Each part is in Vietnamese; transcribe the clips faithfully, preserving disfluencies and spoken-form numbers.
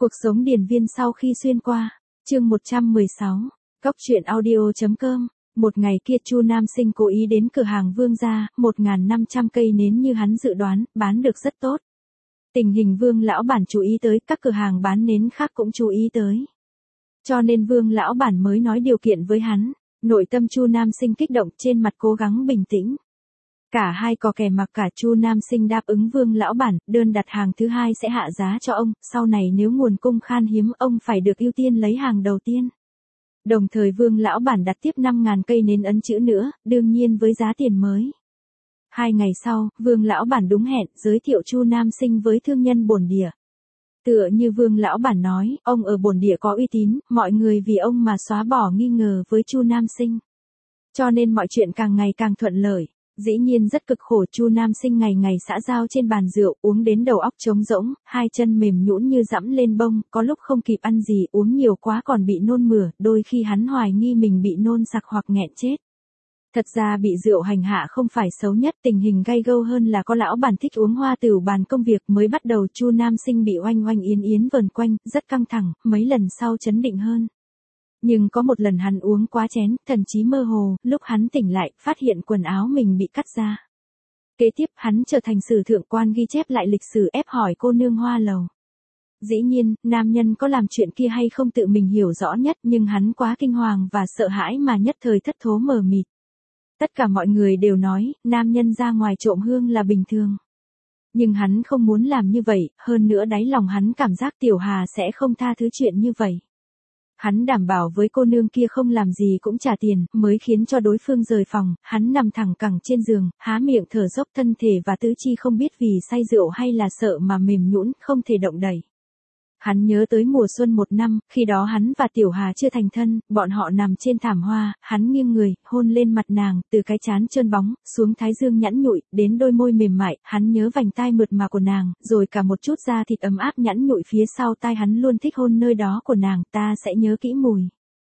Cuộc sống điền viên sau khi xuyên qua, chương một trăm mười sáu, Cóc truyện audio.com. Một ngày kia Chu Nam Sinh cố ý đến cửa hàng Vương gia, một nghìn năm trăm cây nến như hắn dự đoán, bán được rất tốt. Tình hình Vương lão bản chú ý tới, các cửa hàng bán nến khác cũng chú ý tới. Cho nên Vương lão bản mới nói điều kiện với hắn. Nội tâm Chu Nam Sinh kích động, trên mặt cố gắng bình tĩnh. Cả hai có kẻ mặc cả. Chu Nam Sinh đáp ứng Vương lão bản, đơn đặt hàng thứ hai sẽ hạ giá cho ông, sau này nếu nguồn cung khan hiếm ông phải được ưu tiên lấy hàng đầu tiên. Đồng thời Vương lão bản đặt tiếp năm nghìn cây nến ấn chữ nữa, đương nhiên với giá tiền mới. Hai ngày sau, Vương lão bản đúng hẹn, giới thiệu Chu Nam Sinh với thương nhân bổn địa. Tựa như Vương lão bản nói, ông ở bổn địa có uy tín, mọi người vì ông mà xóa bỏ nghi ngờ với Chu Nam Sinh. Cho nên mọi chuyện càng ngày càng thuận lợi. Dĩ nhiên rất cực khổ, Chu Nam Sinh ngày ngày xã giao trên bàn rượu, uống đến đầu óc trống rỗng, hai chân mềm nhũn như dẫm lên bông, có lúc không kịp ăn gì, uống nhiều quá còn bị nôn mửa, đôi khi hắn hoài nghi mình bị nôn sặc hoặc nghẹn chết. Thật ra bị rượu hành hạ không phải xấu nhất, tình hình gay gâu hơn là có lão bản thích uống hoa tửu bàn công việc. Mới bắt đầu Chu Nam Sinh bị oanh oanh yến yến vờn quanh, rất căng thẳng, mấy lần sau trấn định hơn. Nhưng có một lần hắn uống quá chén, thần trí mơ hồ, lúc hắn tỉnh lại, phát hiện quần áo mình bị cắt ra. Kế tiếp hắn trở thành sử thượng quan ghi chép lại lịch sử, ép hỏi cô nương hoa lầu. Dĩ nhiên, nam nhân có làm chuyện kia hay không tự mình hiểu rõ nhất, nhưng hắn quá kinh hoàng và sợ hãi mà nhất thời thất thố mờ mịt. Tất cả mọi người đều nói, nam nhân ra ngoài trộm hương là bình thường. Nhưng hắn không muốn làm như vậy, hơn nữa đáy lòng hắn cảm giác Tiểu Hà sẽ không tha thứ chuyện như vậy. Hắn đảm bảo với cô nương kia không làm gì cũng trả tiền, mới khiến cho đối phương rời phòng. Hắn nằm thẳng cẳng trên giường, há miệng thở dốc, thân thể và tứ chi không biết vì say rượu hay là sợ mà mềm nhũn, không thể động đậy. Hắn nhớ tới mùa xuân một năm, khi đó hắn và Tiểu Hà chưa thành thân, bọn họ nằm trên thảm hoa, hắn nghiêng người, hôn lên mặt nàng, từ cái trán trơn bóng, xuống thái dương nhẵn nhụi, đến đôi môi mềm mại, hắn nhớ vành tai mượt mà của nàng, rồi cả một chút da thịt ấm áp nhẵn nhụi phía sau tai, hắn luôn thích hôn nơi đó của nàng, ta sẽ nhớ kỹ mùi.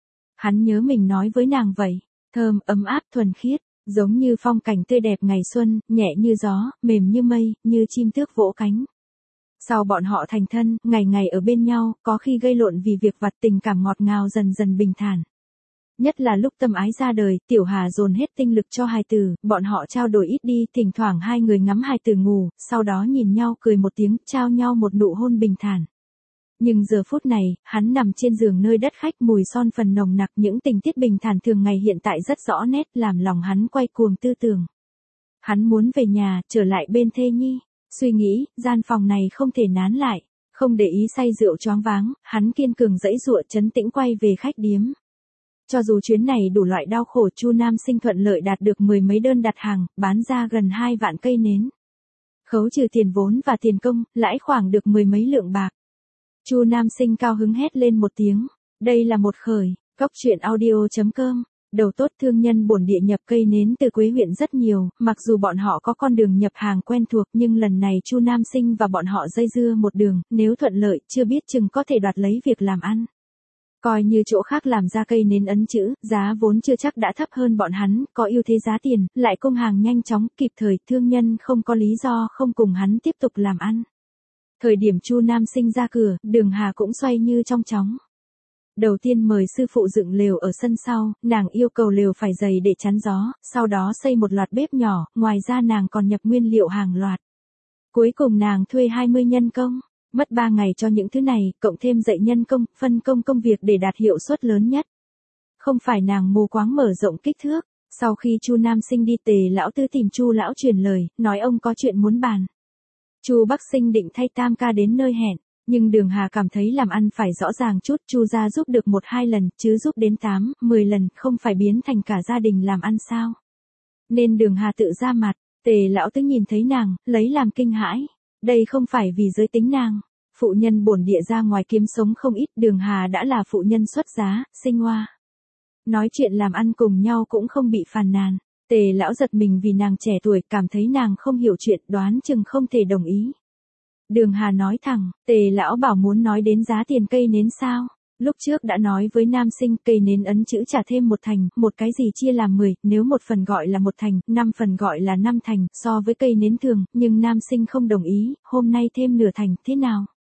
Hắn nhớ mình nói với nàng vậy, thơm, ấm áp, thuần khiết, giống như phong cảnh tươi đẹp ngày xuân, nhẹ như gió, mềm như mây, như chim tước vỗ cánh. Sau bọn họ thành thân, ngày ngày ở bên nhau, có khi gây lộn vì việc vặt, tình cảm ngọt ngào dần dần bình thản. Nhất là lúc Tâm Ái ra đời, Tiểu Hà dồn hết tinh lực cho hài tử, bọn họ trao đổi ít đi, thỉnh thoảng hai người ngắm hài tử ngủ, sau đó nhìn nhau cười một tiếng, trao nhau một nụ hôn bình thản. Nhưng giờ phút này, hắn nằm trên giường nơi đất khách, mùi son phần nồng nặc, những tình tiết bình thản thường ngày hiện tại rất rõ nét, làm lòng hắn quay cuồng tư tưởng. Hắn muốn về nhà, trở lại bên thê nhi. Suy nghĩ, gian phòng này không thể nán lại, không để ý say rượu choáng váng, hắn kiên cường giãy giụa trấn tĩnh quay về khách điếm. Cho dù chuyến này đủ loại đau khổ, Chu Nam Sinh thuận lợi đạt được mười mấy đơn đặt hàng, bán ra gần hai vạn cây nến. Khấu trừ tiền vốn và tiền công, lãi khoảng được mười mấy lượng bạc. Chu Nam Sinh cao hứng hét lên một tiếng, đây là một khởi. Cóc truyện audio.com. Đầu tốt, thương nhân bổn địa nhập cây nến từ Quế huyện rất nhiều, mặc dù bọn họ có con đường nhập hàng quen thuộc, nhưng lần này Chu Nam Sinh và bọn họ dây dưa một đường, nếu thuận lợi, chưa biết chừng có thể đoạt lấy việc làm ăn. Coi như chỗ khác làm ra cây nến ấn chữ, giá vốn chưa chắc đã thấp hơn bọn hắn, có ưu thế giá tiền, lại cung hàng nhanh chóng, kịp thời, thương nhân không có lý do không cùng hắn tiếp tục làm ăn. Thời điểm Chu Nam Sinh ra cửa, Đường Hà cũng xoay như trong chóng. Đầu tiên mời sư phụ dựng lều ở sân sau, nàng yêu cầu lều phải dày để chắn gió, sau đó xây một loạt bếp nhỏ, ngoài ra nàng còn nhập nguyên liệu hàng loạt. Cuối cùng nàng thuê hai mươi nhân công, mất ba ngày cho những thứ này, cộng thêm dạy nhân công, phân công công việc để đạt hiệu suất lớn nhất. Không phải nàng mù quáng mở rộng kích thước, sau khi Chu Nam Sinh đi, Tề lão tứ tìm Chu lão truyền lời, nói ông có chuyện muốn bàn. Chu Bắc Sinh định thay tam ca đến nơi hẹn. Nhưng Đường Hà cảm thấy làm ăn phải rõ ràng chút, Chu gia giúp được một hai lần, chứ giúp đến tám, mười lần, không phải biến thành cả gia đình làm ăn sao. Nên Đường Hà tự ra mặt, Tề lão tứ nhìn thấy nàng, lấy làm kinh hãi. Đây không phải vì giới tính nàng. Phụ nhân bổn địa ra ngoài kiếm sống không ít, Đường Hà đã là phụ nhân xuất giá, sinh hoa. Nói chuyện làm ăn cùng nhau cũng không bị phàn nàn. Tề lão giật mình vì nàng trẻ tuổi, cảm thấy nàng không hiểu chuyện, đoán chừng không thể đồng ý. Đường Hà nói thẳng, Tề lão bảo muốn nói đến giá tiền cây nến sao? Lúc trước đã nói với Nam Sinh, cây nến ấn chữ trả thêm một thành, một cái gì chia làm mười, nếu một phần gọi là một thành, năm phần gọi là năm thành, so với cây nến thường, nhưng Nam Sinh không đồng ý, hôm nay thêm nửa thành, thế nào?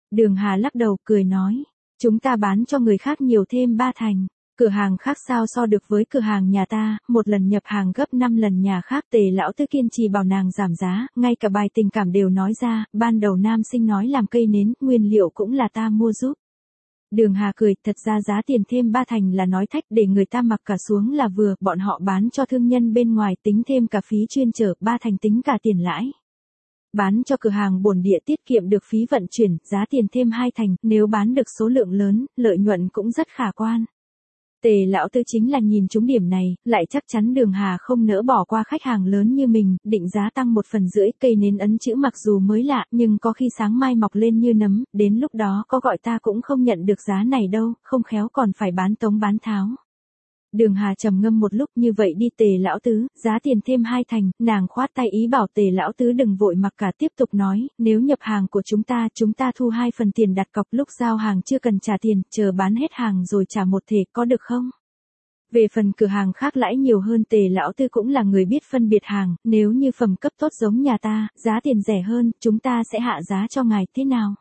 Đường Hà lắc đầu cười nói, chúng ta bán cho người khác nhiều thêm ba thành. Cửa hàng khác sao so được với cửa hàng nhà ta, một lần nhập hàng gấp năm lần nhà khác. Tề lão tứ kiên trì bảo nàng giảm giá, ngay cả bài tình cảm đều nói ra, ban đầu nam sinh nói làm cây nến, nguyên liệu cũng là ta mua giúp. Đường Hà cười, thật ra giá tiền thêm ba thành là nói thách để người ta mặc cả xuống là vừa, bọn họ bán cho thương nhân bên ngoài tính thêm cả phí chuyên chở, ba thành tính cả tiền lãi. Bán cho cửa hàng bổn địa tiết kiệm được phí vận chuyển, giá tiền thêm hai thành, nếu bán được số lượng lớn, lợi nhuận cũng rất khả quan. Tề lão tứ chính là nhìn trúng điểm này, lại chắc chắn Đường Hà không nỡ bỏ qua khách hàng lớn như mình, định giá tăng một phần rưỡi. Cây nến ấn chữ mặc dù mới lạ, nhưng có khi sáng mai mọc lên như nấm, đến lúc đó có gọi ta cũng không nhận được giá này đâu, không khéo còn phải bán tống bán tháo. Đường Hà trầm ngâm một lúc, như vậy đi Tề lão tứ, giá tiền thêm hai thành. Nàng khoát tay ý bảo Tề lão tứ đừng vội mặc cả, tiếp tục nói, nếu nhập hàng của chúng ta, chúng ta thu hai phần tiền đặt cọc, lúc giao hàng chưa cần trả tiền, chờ bán hết hàng rồi trả một thể, có được không? Về phần cửa hàng khác lãi nhiều hơn, Tề lão tứ cũng là người biết phân biệt hàng, nếu như phẩm cấp tốt giống nhà ta, giá tiền rẻ hơn, chúng ta sẽ hạ giá cho ngài, thế nào?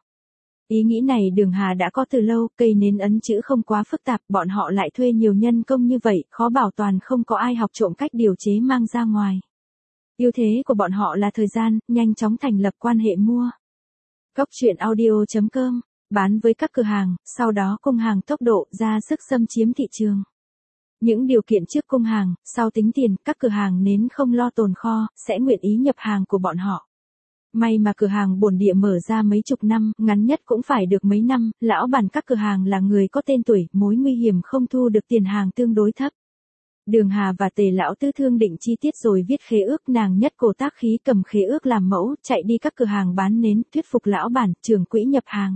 Ý nghĩ này Đường Hà đã có từ lâu, cây nến ấn chữ không quá phức tạp, bọn họ lại thuê nhiều nhân công như vậy, khó bảo toàn không có ai học trộm cách điều chế mang ra ngoài. Ưu thế của bọn họ là thời gian, nhanh chóng thành lập quan hệ mua. Cóc truyện audio chấm com, bán với các cửa hàng, sau đó cung hàng tốc độ, ra sức xâm chiếm thị trường. Những điều kiện trước cung hàng, sau tính tiền, các cửa hàng nến không lo tồn kho, sẽ nguyện ý nhập hàng của bọn họ. May mà cửa hàng bổn địa mở ra mấy chục năm, ngắn nhất cũng phải được mấy năm, lão bản các cửa hàng là người có tên tuổi, mối nguy hiểm không thu được tiền hàng tương đối thấp. Đường Hà và Tề lão tứ thương định chi tiết rồi viết khế ước, nàng nhất cổ tác khí cầm khế ước làm mẫu, chạy đi các cửa hàng bán nến, thuyết phục lão bản, trưởng quỹ nhập hàng.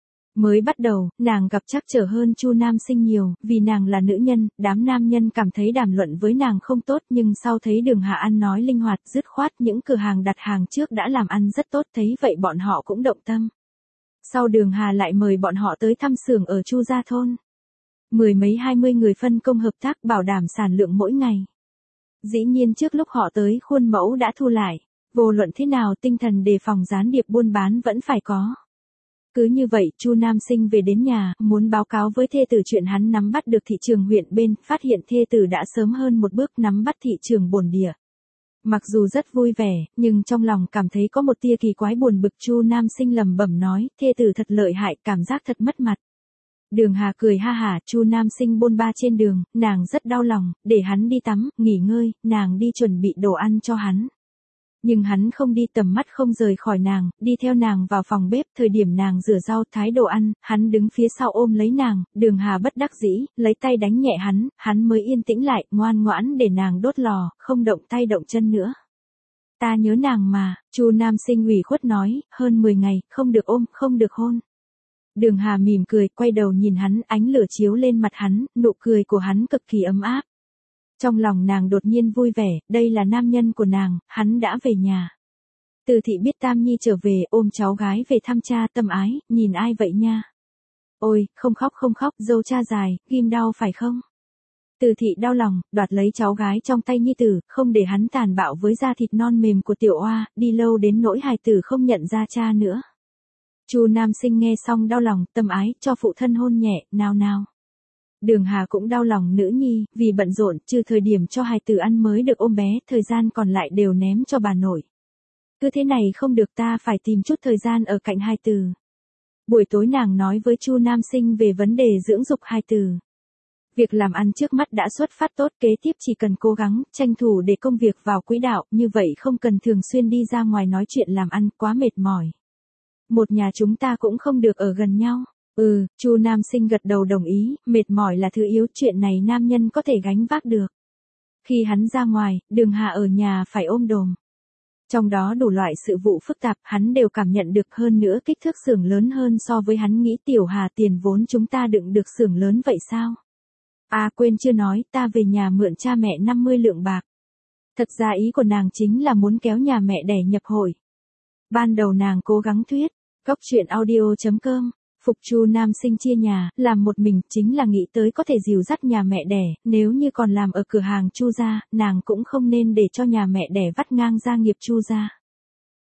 Mới bắt đầu, nàng gặp trắc trở hơn Chu nam sinh nhiều, vì nàng là nữ nhân, đám nam nhân cảm thấy đàm luận với nàng không tốt, nhưng sau thấy Đường Hà ăn nói linh hoạt, dứt khoát, những cửa hàng đặt hàng trước đã làm ăn rất tốt, thấy vậy bọn họ cũng động tâm. Sau Đường Hà lại mời bọn họ tới thăm xưởng ở Chu Gia thôn. Mười mấy hai mươi người phân công hợp tác, bảo đảm sản lượng mỗi ngày. Dĩ nhiên trước lúc họ tới, khuôn mẫu đã thu lại. Vô luận thế nào, tinh thần đề phòng gián điệp buôn bán vẫn phải có. Cứ như vậy, Chu nam sinh về đến nhà, muốn báo cáo với thê tử chuyện hắn nắm bắt được thị trường huyện bên, phát hiện thê tử đã sớm hơn một bước nắm bắt thị trường bổn địa. Mặc dù rất vui vẻ, nhưng trong lòng cảm thấy có một tia kỳ quái buồn bực. Chu nam sinh lẩm bẩm nói, thê tử thật lợi hại, cảm giác thật mất mặt. Đường Hà cười ha hả, Chu nam sinh bôn ba trên đường, nàng rất đau lòng, để hắn đi tắm, nghỉ ngơi, nàng đi chuẩn bị đồ ăn cho hắn. Nhưng hắn không đi, tầm mắt không rời khỏi nàng, đi theo nàng vào phòng bếp, thời điểm nàng rửa rau thái đồ ăn, hắn đứng phía sau ôm lấy nàng. Đường Hà bất đắc dĩ, lấy tay đánh nhẹ hắn, hắn mới yên tĩnh lại, ngoan ngoãn để nàng đốt lò, không động tay động chân nữa. Ta nhớ nàng mà, Chu nam sinh ủy khuất nói, hơn mười ngày, không được ôm, không được hôn. Đường Hà mỉm cười, quay đầu nhìn hắn, ánh lửa chiếu lên mặt hắn, nụ cười của hắn cực kỳ ấm áp. Trong lòng nàng đột nhiên vui vẻ, đây là nam nhân của nàng, hắn đã về nhà. Từ thị biết Tam Nhi trở về, ôm cháu gái về thăm cha, tâm ái, nhìn ai vậy nha? Ôi, không khóc không khóc, dâu cha dài, ghim đau phải không? Từ thị đau lòng, đoạt lấy cháu gái trong tay Nhi tử, không để hắn tàn bạo với da thịt non mềm của tiểu oa, đi lâu đến nỗi hài tử không nhận ra cha nữa. Chu nam sinh nghe xong đau lòng, tâm ái, cho phụ thân hôn nhẹ, nào nào. Đường Hà cũng đau lòng nữ nhi, vì bận rộn, trừ thời điểm cho hài tử ăn mới được ôm bé, thời gian còn lại đều ném cho bà nội. Cứ thế này không được, ta phải tìm chút thời gian ở cạnh hài tử. Buổi tối nàng nói với Chu nam sinh về vấn đề dưỡng dục hài tử. Việc làm ăn trước mắt đã xuất phát tốt, kế tiếp chỉ cần cố gắng, tranh thủ để công việc vào quỹ đạo, như vậy không cần thường xuyên đi ra ngoài nói chuyện làm ăn, quá mệt mỏi. Một nhà chúng ta cũng không được ở gần nhau. Ừ, Chu nam sinh gật đầu đồng ý, mệt mỏi là thứ yếu, chuyện này nam nhân có thể gánh vác được. Khi hắn ra ngoài, Đường Hà ở nhà phải ôm đồm. Trong đó đủ loại sự vụ phức tạp, hắn đều cảm nhận được, hơn nữa kích thước xưởng lớn hơn so với hắn nghĩ. Tiểu Hà, tiền vốn chúng ta đựng được xưởng lớn vậy sao? À quên chưa nói, ta về nhà mượn cha mẹ năm mươi lượng bạc. Thật ra ý của nàng chính là muốn kéo nhà mẹ đẻ nhập hội. Ban đầu nàng cố gắng thuyết, cóc truyện audio chấm com. Phục Chu nam sinh chia nhà, làm một mình, chính là nghĩ tới có thể dìu dắt nhà mẹ đẻ, nếu như còn làm ở cửa hàng Chu gia, nàng cũng không nên để cho nhà mẹ đẻ vắt ngang gia nghiệp Chu gia.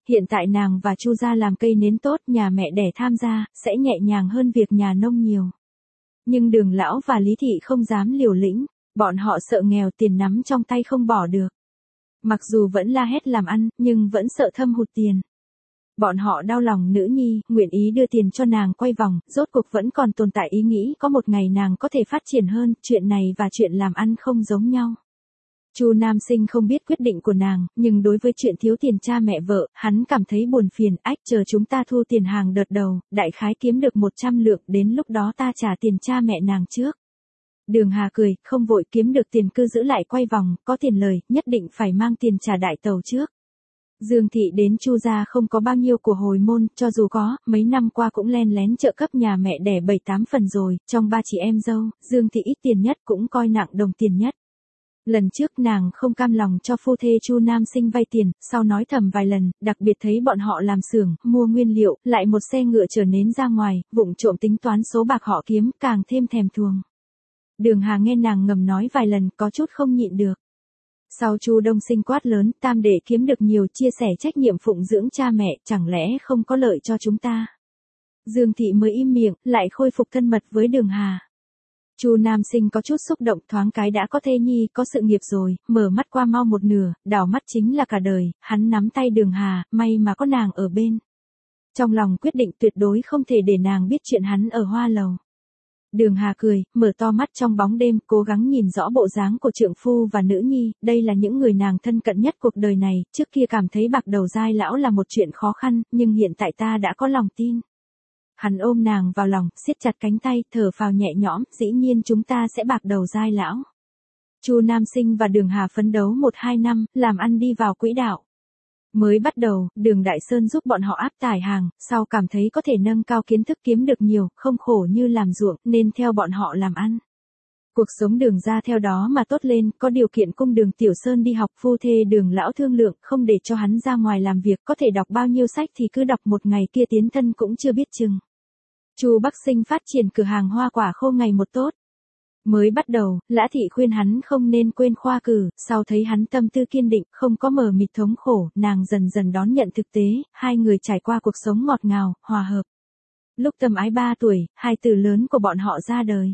hiện tại nàng và Chu gia làm cây nến tốt, nhà mẹ đẻ tham gia, sẽ nhẹ nhàng hơn việc nhà nông nhiều. Nhưng Đường lão và Lý thị không dám liều lĩnh, bọn họ sợ nghèo, tiền nắm trong tay không bỏ được. Mặc dù vẫn la hét làm ăn, nhưng vẫn sợ thâm hụt tiền. Bọn họ đau lòng nữ nhi, nguyện ý đưa tiền cho nàng quay vòng, rốt cuộc vẫn còn tồn tại ý nghĩ có một ngày nàng có thể phát triển hơn, chuyện này và chuyện làm ăn không giống nhau. Chu Nam Sinh không biết quyết định của nàng, nhưng đối với chuyện thiếu tiền cha mẹ vợ, hắn cảm thấy buồn phiền, ách chờ chúng ta thu tiền hàng đợt đầu, đại khái kiếm được một trăm lượng, đến lúc đó ta trả tiền cha mẹ nàng trước. Đường Hà cười, không vội, kiếm được tiền cứ giữ lại quay vòng, có tiền lời, nhất định phải mang tiền trả đại tàu trước. Dương thị đến Chu gia không có bao nhiêu của hồi môn, cho dù có, mấy năm qua cũng len lén trợ cấp nhà mẹ đẻ bảy tám phần rồi, trong ba chị em dâu, Dương thị ít tiền nhất cũng coi nặng đồng tiền nhất. Lần trước nàng không cam lòng cho phu thê Chu Nam Sinh vay tiền, sau nói thầm vài lần, đặc biệt thấy bọn họ làm xưởng, mua nguyên liệu, lại một xe ngựa chở nến ra ngoài, vụng trộm tính toán số bạc họ kiếm, càng thêm thèm thuồng. Đường Hà nghe nàng ngầm nói vài lần, có chút không nhịn được. Sau Chu Đông Sinh quát lớn, tam đệ kiếm được nhiều, chia sẻ trách nhiệm phụng dưỡng cha mẹ, chẳng lẽ không có lợi cho chúng ta? Dương thị mới im miệng, lại khôi phục thân mật với Đường Hà. Chu Nam Sinh có chút xúc động, thoáng cái đã có thê nhi, có sự nghiệp rồi, mở mắt qua mau một nửa, đảo mắt chính là cả đời, hắn nắm tay Đường Hà, may mà có nàng ở bên. Trong lòng quyết định tuyệt đối không thể để nàng biết chuyện hắn ở Hoa Lầu. Đường Hà cười, mở to mắt trong bóng đêm, cố gắng nhìn rõ bộ dáng của trượng phu và nữ nhi, đây là những người nàng thân cận nhất cuộc đời này, trước kia cảm thấy bạc đầu giai lão là một chuyện khó khăn, nhưng hiện tại ta đã có lòng tin. Hắn ôm nàng vào lòng, siết chặt cánh tay, thở phào nhẹ nhõm, dĩ nhiên chúng ta sẽ bạc đầu giai lão. Chu Nam Sinh và Đường Hà phấn đấu một hai năm, làm ăn đi vào quỹ đạo. Mới bắt đầu, Đường Đại Sơn giúp bọn họ áp tải hàng, sau cảm thấy có thể nâng cao kiến thức kiếm được nhiều, không khổ như làm ruộng, nên theo bọn họ làm ăn. Cuộc sống Đường ra theo đó mà tốt lên, có điều kiện cung Đường Tiểu Sơn đi học, phu thê Đường lão thương lượng, không để cho hắn ra ngoài làm việc, có thể đọc bao nhiêu sách thì cứ đọc, một ngày kia tiến thân cũng chưa biết chừng. Chu Bắc Sinh phát triển cửa hàng hoa quả khô ngày một tốt. Mới bắt đầu, Lã Thị khuyên hắn không nên quên khoa cử, sau thấy hắn tâm tư kiên định, không có mờ mịt thống khổ, nàng dần dần đón nhận thực tế, hai người trải qua cuộc sống ngọt ngào, hòa hợp. Lúc Tâm Ái ba tuổi, hai từ lớn của bọn họ ra đời.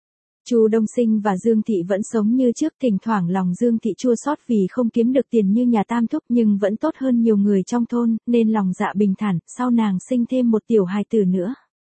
Chu Đông Sinh và Dương Thị vẫn sống như trước, thỉnh thoảng lòng Dương Thị chua xót vì không kiếm được tiền như nhà tam thúc, nhưng vẫn tốt hơn nhiều người trong thôn, nên lòng dạ bình thản, sau nàng sinh thêm một tiểu hài tử nữa.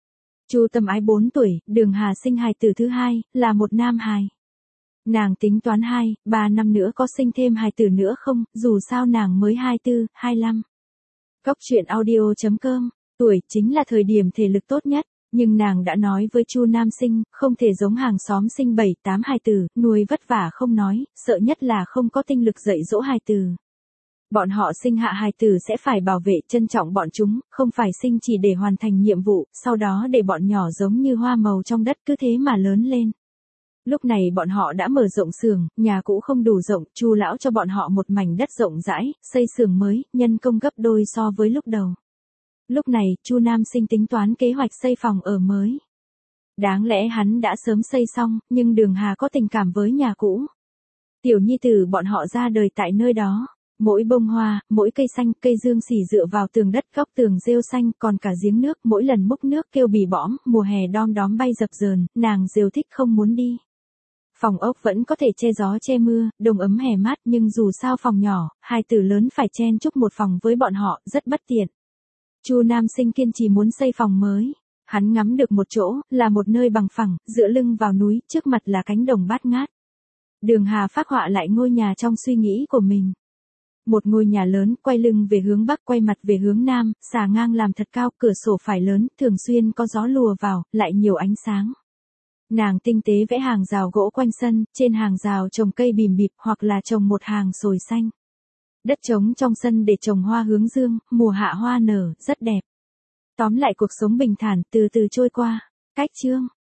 Chu Tâm Ái bốn tuổi, Đường Hà sinh hài tử thứ hai, là một nam hài. Nàng tính toán hai, ba năm nữa có sinh thêm hài tử nữa không, dù sao nàng mới hai tư, hai lăm. Cóc truyện audio chấm com, tuổi chính là thời điểm thể lực tốt nhất, nhưng nàng đã nói với Chu Nam Sinh, không thể giống hàng xóm sinh bảy, tám hài tử, nuôi vất vả không nói, sợ nhất là không có tinh lực dạy dỗ hài tử. Bọn họ sinh hạ hài tử sẽ phải bảo vệ, trân trọng bọn chúng, không phải sinh chỉ để hoàn thành nhiệm vụ, sau đó để bọn nhỏ giống như hoa màu trong đất cứ thế mà lớn lên. Lúc này bọn họ đã mở rộng xưởng, nhà cũ không đủ rộng, Chu lão cho bọn họ một mảnh đất rộng rãi, xây xưởng mới, nhân công gấp đôi so với lúc đầu. Lúc này, Chu Nam Sinh tính toán kế hoạch xây phòng ở mới. Đáng lẽ hắn đã sớm xây xong, nhưng Đường Hà có tình cảm với nhà cũ. Tiểu nhi tử bọn họ ra đời tại nơi đó. Mỗi bông hoa, mỗi cây xanh, cây dương xỉ dựa vào tường đất, góc tường rêu xanh, còn cả giếng nước, mỗi lần múc nước kêu bì bõm, mùa hè đom đóm bay dập dờn, nàng rêu thích không muốn đi. Phòng ốc vẫn có thể che gió che mưa, đông ấm hè mát, nhưng dù sao phòng nhỏ, hai tử lớn phải chen chúc một phòng với bọn họ, rất bất tiện. Chu Nam Sinh kiên trì muốn xây phòng mới. Hắn ngắm được một chỗ, là một nơi bằng phẳng, dựa lưng vào núi, trước mặt là cánh đồng bát ngát. Đường Hà phác họa lại ngôi nhà trong suy nghĩ của mình. Một ngôi nhà lớn, quay lưng về hướng bắc, quay mặt về hướng nam, xà ngang làm thật cao, cửa sổ phải lớn, thường xuyên có gió lùa vào, lại nhiều ánh sáng. Nàng tinh tế vẽ hàng rào gỗ quanh sân, trên hàng rào trồng cây bìm bịp hoặc là trồng một hàng sồi xanh. Đất trống trong sân để trồng hoa hướng dương, mùa hạ hoa nở, rất đẹp. Tóm lại cuộc sống bình thản từ từ trôi qua. Cách chương